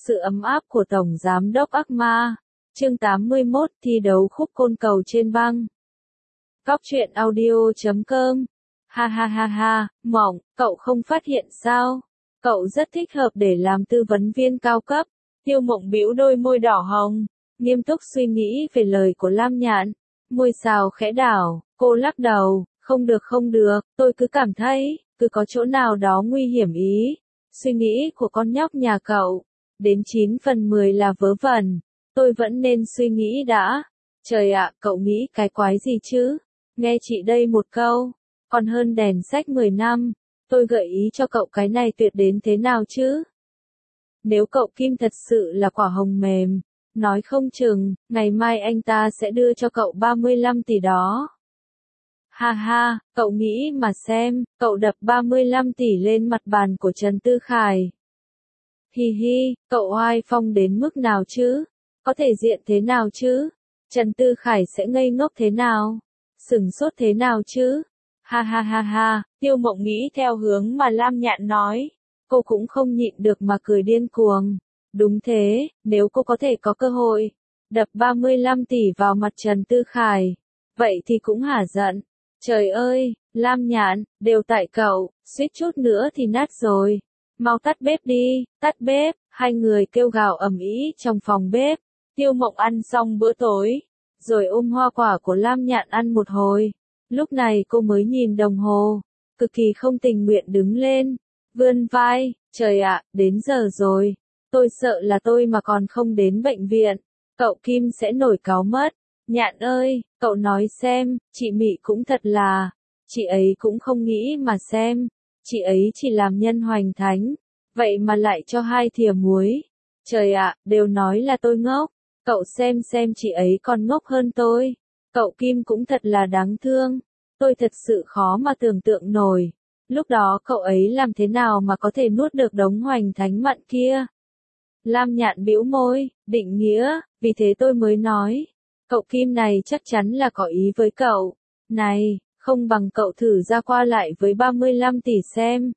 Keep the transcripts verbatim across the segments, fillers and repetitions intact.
sự ấm áp của Tổng Giám đốc ác ma. Chương tám mươi mốt, thi đấu khúc côn cầu trên băng. Góc truyện audio chấm com. Ha ha ha ha, Mộng, cậu không phát hiện sao? Cậu rất thích hợp để làm tư vấn viên cao cấp. Tiêu Mộng bĩu đôi môi đỏ hồng, nghiêm túc suy nghĩ về lời của Lam Nhạn. Môi xào khẽ đảo, cô lắc đầu, không được không được, tôi cứ cảm thấy, cứ có chỗ nào đó nguy hiểm ý. Suy nghĩ của con nhóc nhà cậu, đến chín phần mười là vớ vẩn. Tôi vẫn nên suy nghĩ đã. Trời ạ, cậu nghĩ cái quái gì chứ? Nghe chị đây một câu, còn hơn đèn sách mười năm. Tôi gợi ý cho cậu cái này tuyệt đến thế nào chứ? Nếu cậu Kim thật sự là quả hồng mềm, nói không chừng, ngày mai anh ta sẽ đưa cho cậu ba mươi lăm tỷ đó. Ha ha, cậu nghĩ mà xem, cậu đập ba mươi lăm tỷ lên mặt bàn của Trần Tư Khải. Hi hi, cậu oai phong đến mức nào chứ? Có thể diện thế nào chứ? Trần Tư Khải sẽ ngây ngốc thế nào? Sửng sốt thế nào chứ? Ha ha ha ha, Tiêu Mộng nghĩ theo hướng mà Lam Nhạn nói. Cô cũng không nhịn được mà cười điên cuồng. Đúng thế, nếu cô có thể có cơ hội đập ba mươi lăm tỷ vào mặt Trần Tư Khải, vậy thì cũng hả giận. Trời ơi, Lam Nhạn, đều tại cậu, suýt chút nữa thì nát rồi. Mau tắt bếp đi, tắt bếp, hai người kêu gào ầm ĩ trong phòng bếp. Tiêu Mộng ăn xong bữa tối, rồi ôm hoa quả của Lam Nhạn ăn một hồi. Lúc này cô mới nhìn đồng hồ, cực kỳ không tình nguyện đứng lên, vươn vai, trời ạ, đến giờ rồi. Tôi sợ là tôi mà còn không đến bệnh viện, cậu Kim sẽ nổi cáu mất. Nhạn ơi, cậu nói xem, chị Mị cũng thật là, chị ấy cũng không nghĩ mà xem, chị ấy chỉ làm nhân hoành thánh, vậy mà lại cho hai thìa muối. Trời ạ, đều nói là tôi ngốc, cậu xem xem chị ấy còn ngốc hơn tôi. Cậu Kim cũng thật là đáng thương, tôi thật sự khó mà tưởng tượng nổi. Lúc đó cậu ấy làm thế nào mà có thể nuốt được đống hoành thánh mặn kia? Lam Nhạn bĩu môi, định nghĩa, vì thế tôi mới nói. Cậu Kim này chắc chắn là có ý với cậu. Này, không bằng cậu thử ra qua lại với ba mươi lăm tỷ xem.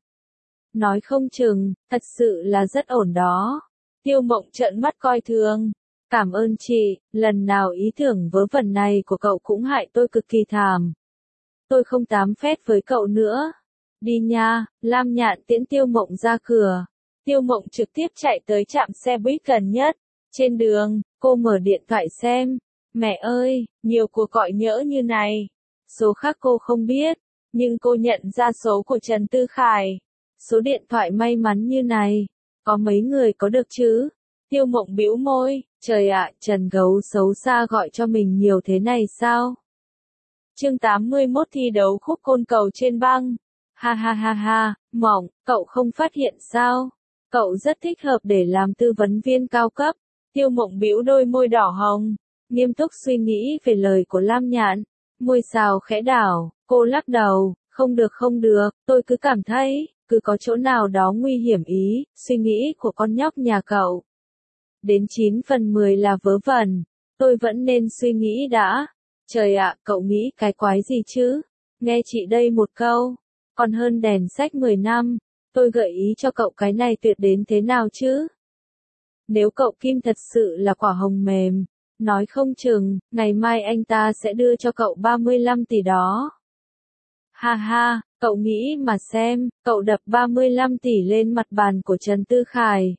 Nói không chừng, thật sự là rất ổn đó. Tiêu Mộng trợn mắt coi thường. Cảm ơn chị, lần nào ý tưởng vớ vẩn này của cậu cũng hại tôi cực kỳ thảm. Tôi không tám phét với cậu nữa. Đi nha, Lam Nhạn tiễn Tiêu Mộng ra cửa. Tiêu Mộng trực tiếp chạy tới trạm xe buýt gần nhất. Trên đường, cô mở điện thoại xem. Mẹ ơi, nhiều cuộc gọi nhỡ như này. Số khác cô không biết, nhưng cô nhận ra số của Trần Tư Khải. Số điện thoại may mắn như này, có mấy người có được chứ? Tiêu Mộng bĩu môi, trời ạ, Trần Gấu xấu xa gọi cho mình nhiều thế này sao? Chương tám mươi mốt thi đấu khúc côn cầu trên băng. Ha ha ha ha, Mộng, cậu không phát hiện sao? Cậu rất thích hợp để làm tư vấn viên cao cấp. Tiêu Mộng bĩu đôi môi đỏ hồng, nghiêm túc suy nghĩ về lời của Lam Nhạn. Môi xào khẽ đảo, cô lắc đầu, không được không được, tôi cứ cảm thấy, cứ có chỗ nào đó nguy hiểm ý. Suy nghĩ của con nhóc nhà cậu, đến chín phần mười là vớ vẩn. Tôi vẫn nên suy nghĩ đã. Trời ạ, cậu nghĩ cái quái gì chứ? Nghe chị đây một câu, còn hơn đèn sách mười năm. Tôi gợi ý cho cậu cái này tuyệt đến thế nào chứ? Nếu cậu Kim thật sự là quả hồng mềm, nói không chừng, ngày mai anh ta sẽ đưa cho cậu ba mươi lăm tỷ đó. Ha ha, cậu nghĩ mà xem, cậu đập ba mươi lăm tỷ lên mặt bàn của Trần Tư Khải.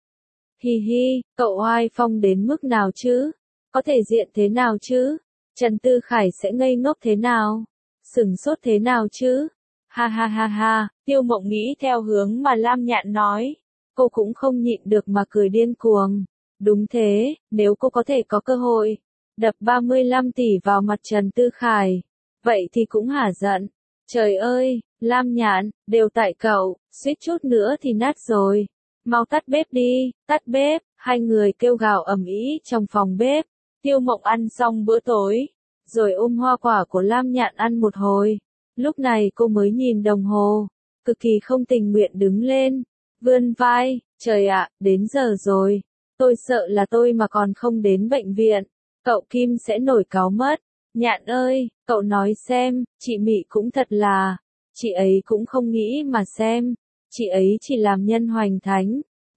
Hi hi, cậu oai phong đến mức nào chứ? Có thể diện thế nào chứ? Trần Tư Khải sẽ ngây ngốc thế nào? Sửng sốt thế nào chứ? Ha ha ha ha, Tiêu Mộng nghĩ theo hướng mà Lam Nhạn nói. Cô cũng không nhịn được mà cười điên cuồng. Đúng thế, nếu cô có thể có cơ hội đập ba mươi lăm tỷ vào mặt Trần Tư Khải, vậy thì cũng hả giận. Trời ơi, Lam Nhạn, đều tại cậu, suýt chút nữa thì nát rồi. Mau tắt bếp đi, tắt bếp, hai người kêu gào ầm ĩ trong phòng bếp. Tiêu Mộng ăn xong bữa tối, rồi ôm hoa quả của Lam Nhạn ăn một hồi. Lúc này cô mới nhìn đồng hồ, cực kỳ không tình nguyện đứng lên, vươn vai, trời ạ, đến giờ rồi. Tôi sợ là tôi mà còn không đến bệnh viện, cậu Kim sẽ nổi cáu mất. Nhạn ơi, cậu nói xem, chị Mị cũng thật là, chị ấy cũng không nghĩ mà xem, chị ấy chỉ làm nhân hoành thánh,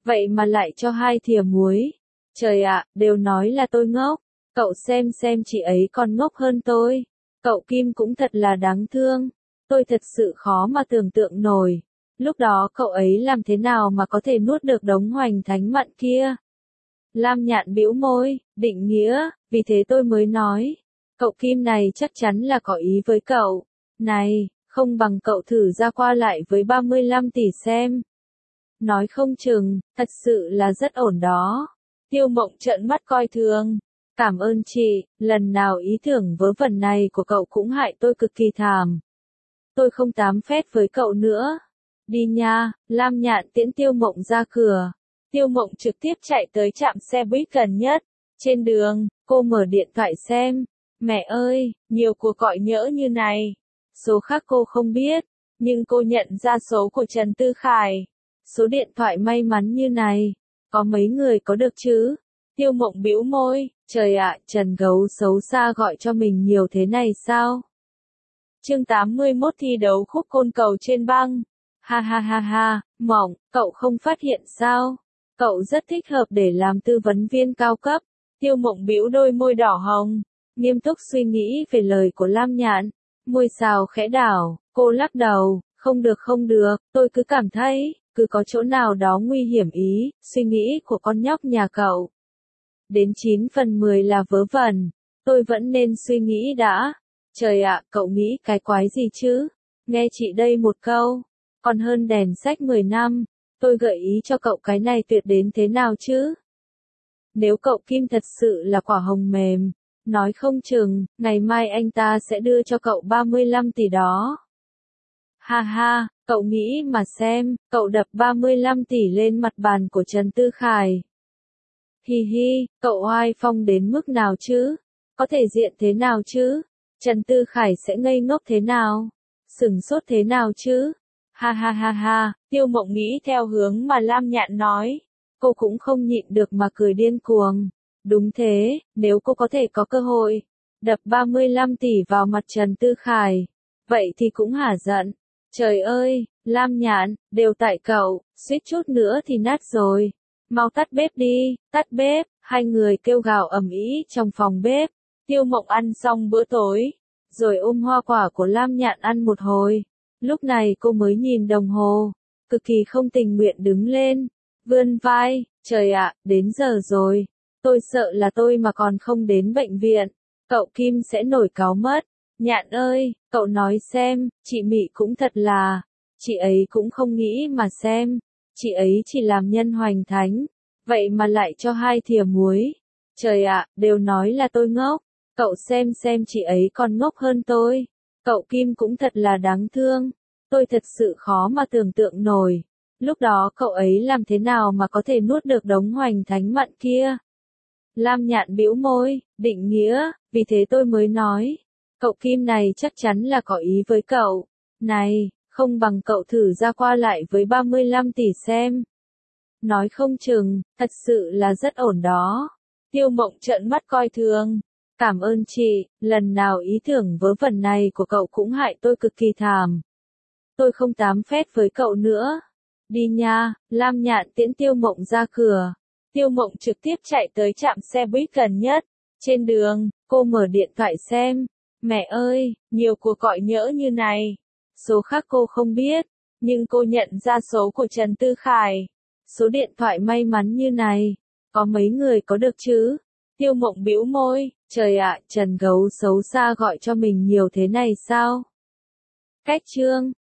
vậy mà lại cho hai thìa muối. Trời ạ, đều nói là tôi ngốc. Cậu xem xem chị ấy còn ngốc hơn tôi. Cậu Kim cũng thật là đáng thương. Tôi thật sự khó mà tưởng tượng nổi. Lúc đó cậu ấy làm thế nào mà có thể nuốt được đống hoành thánh mặn kia? Lam Nhạn bĩu môi, định nghĩa, vì thế tôi mới nói. Cậu Kim này chắc chắn là có ý với cậu. Này, không bằng cậu thử ra qua lại với ba mươi lăm tỷ xem. Nói không chừng, thật sự là rất ổn đó. Tiêu Mộng trợn mắt coi thường. Cảm ơn chị, lần nào ý tưởng vớ vẩn này của cậu cũng hại tôi cực kỳ thảm. Tôi không tám phét với cậu nữa. Đi nha, Lam Nhạn tiễn Tiêu Mộng ra cửa. Tiêu Mộng trực tiếp chạy tới trạm xe buýt gần nhất. Trên đường, cô mở điện thoại xem. Mẹ ơi, nhiều cuộc gọi nhỡ như này. Số khác cô không biết, nhưng cô nhận ra số của Trần Tư Khải. Số điện thoại may mắn như này, có mấy người có được chứ? Tiêu Mộng bĩu môi, trời ạ, Trần Gấu xấu xa gọi cho mình nhiều thế này sao? Chương tám mươi mốt thi đấu khúc côn cầu trên băng. Ha ha ha ha, Mộng, cậu không phát hiện sao? Cậu rất thích hợp để làm tư vấn viên cao cấp. Tiêu Mộng bĩu đôi môi đỏ hồng, nghiêm túc suy nghĩ về lời của Lam Nhạn. Môi xào khẽ đảo, cô lắc đầu, không được không được, tôi cứ cảm thấy, cứ có chỗ nào đó nguy hiểm ý, suy nghĩ của con nhóc nhà cậu. Đến chín phần mười là vớ vẩn, tôi vẫn nên suy nghĩ đã. Trời ạ, cậu nghĩ cái quái gì chứ? Nghe chị đây một câu, còn hơn đèn sách mười năm, tôi gợi ý cho cậu cái này tuyệt đến thế nào chứ? Nếu cậu Kim thật sự là quả hồng mềm, nói không chừng, ngày mai anh ta sẽ đưa cho cậu ba mươi lăm tỷ đó. Ha ha, cậu nghĩ mà xem, cậu đập ba mươi lăm tỷ lên mặt bàn của Trần Tư Khải. Hi hi, cậu oai phong đến mức nào chứ? Có thể diện thế nào chứ? Trần Tư Khải sẽ ngây ngốc thế nào? Sửng sốt thế nào chứ? Ha ha ha ha, Tiêu Mộng nghĩ theo hướng mà Lam Nhạn nói. Cô cũng không nhịn được mà cười điên cuồng. Đúng thế, nếu cô có thể có cơ hội, đập ba mươi lăm tỷ vào mặt Trần Tư Khải, vậy thì cũng hả giận. Trời ơi, Lam Nhạn, đều tại cậu, suýt chút nữa thì nát rồi. Mau tắt bếp đi, tắt bếp, hai người kêu gào ầm ĩ trong phòng bếp. Tiêu Mộng ăn xong bữa tối, rồi ôm hoa quả của Lam Nhạn ăn một hồi. Lúc này cô mới nhìn đồng hồ, cực kỳ không tình nguyện đứng lên, vươn vai, trời ạ, đến giờ rồi. Tôi sợ là tôi mà còn không đến bệnh viện, cậu Kim sẽ nổi cáu mất. Nhạn ơi, cậu nói xem, chị Mị cũng thật là, chị ấy cũng không nghĩ mà xem, chị ấy chỉ làm nhân hoành thánh, vậy mà lại cho hai thìa muối. Trời ạ, đều nói là tôi ngốc, cậu xem xem chị ấy còn ngốc hơn tôi. Cậu Kim cũng thật là đáng thương, tôi thật sự khó mà tưởng tượng nổi. Lúc đó cậu ấy làm thế nào mà có thể nuốt được đống hoành thánh mặn kia? Lam Nhạn bĩu môi, định nghĩa, vì thế tôi mới nói. Cậu Kim này chắc chắn là có ý với cậu. Này, không bằng cậu thử ra qua lại với ba mươi lăm tỷ xem. Nói không chừng, thật sự là rất ổn đó. Tiêu Mộng trợn mắt coi thường. Cảm ơn chị, lần nào ý tưởng vớ vẩn này của cậu cũng hại tôi cực kỳ thảm. Tôi không tám phét với cậu nữa. Đi nha, Lam Nhạn tiễn Tiêu Mộng ra cửa. Tiêu Mộng trực tiếp chạy tới trạm xe buýt gần nhất. Trên đường, cô mở điện thoại xem. Mẹ ơi, nhiều cuộc gọi nhỡ như này. Số khác cô không biết, nhưng cô nhận ra số của Trần Tư Khải. Số điện thoại may mắn như này, có mấy người có được chứ? Tiêu Mộng bĩu môi, trời ạ, Trần Gấu xấu xa gọi cho mình nhiều thế này sao? Cách chương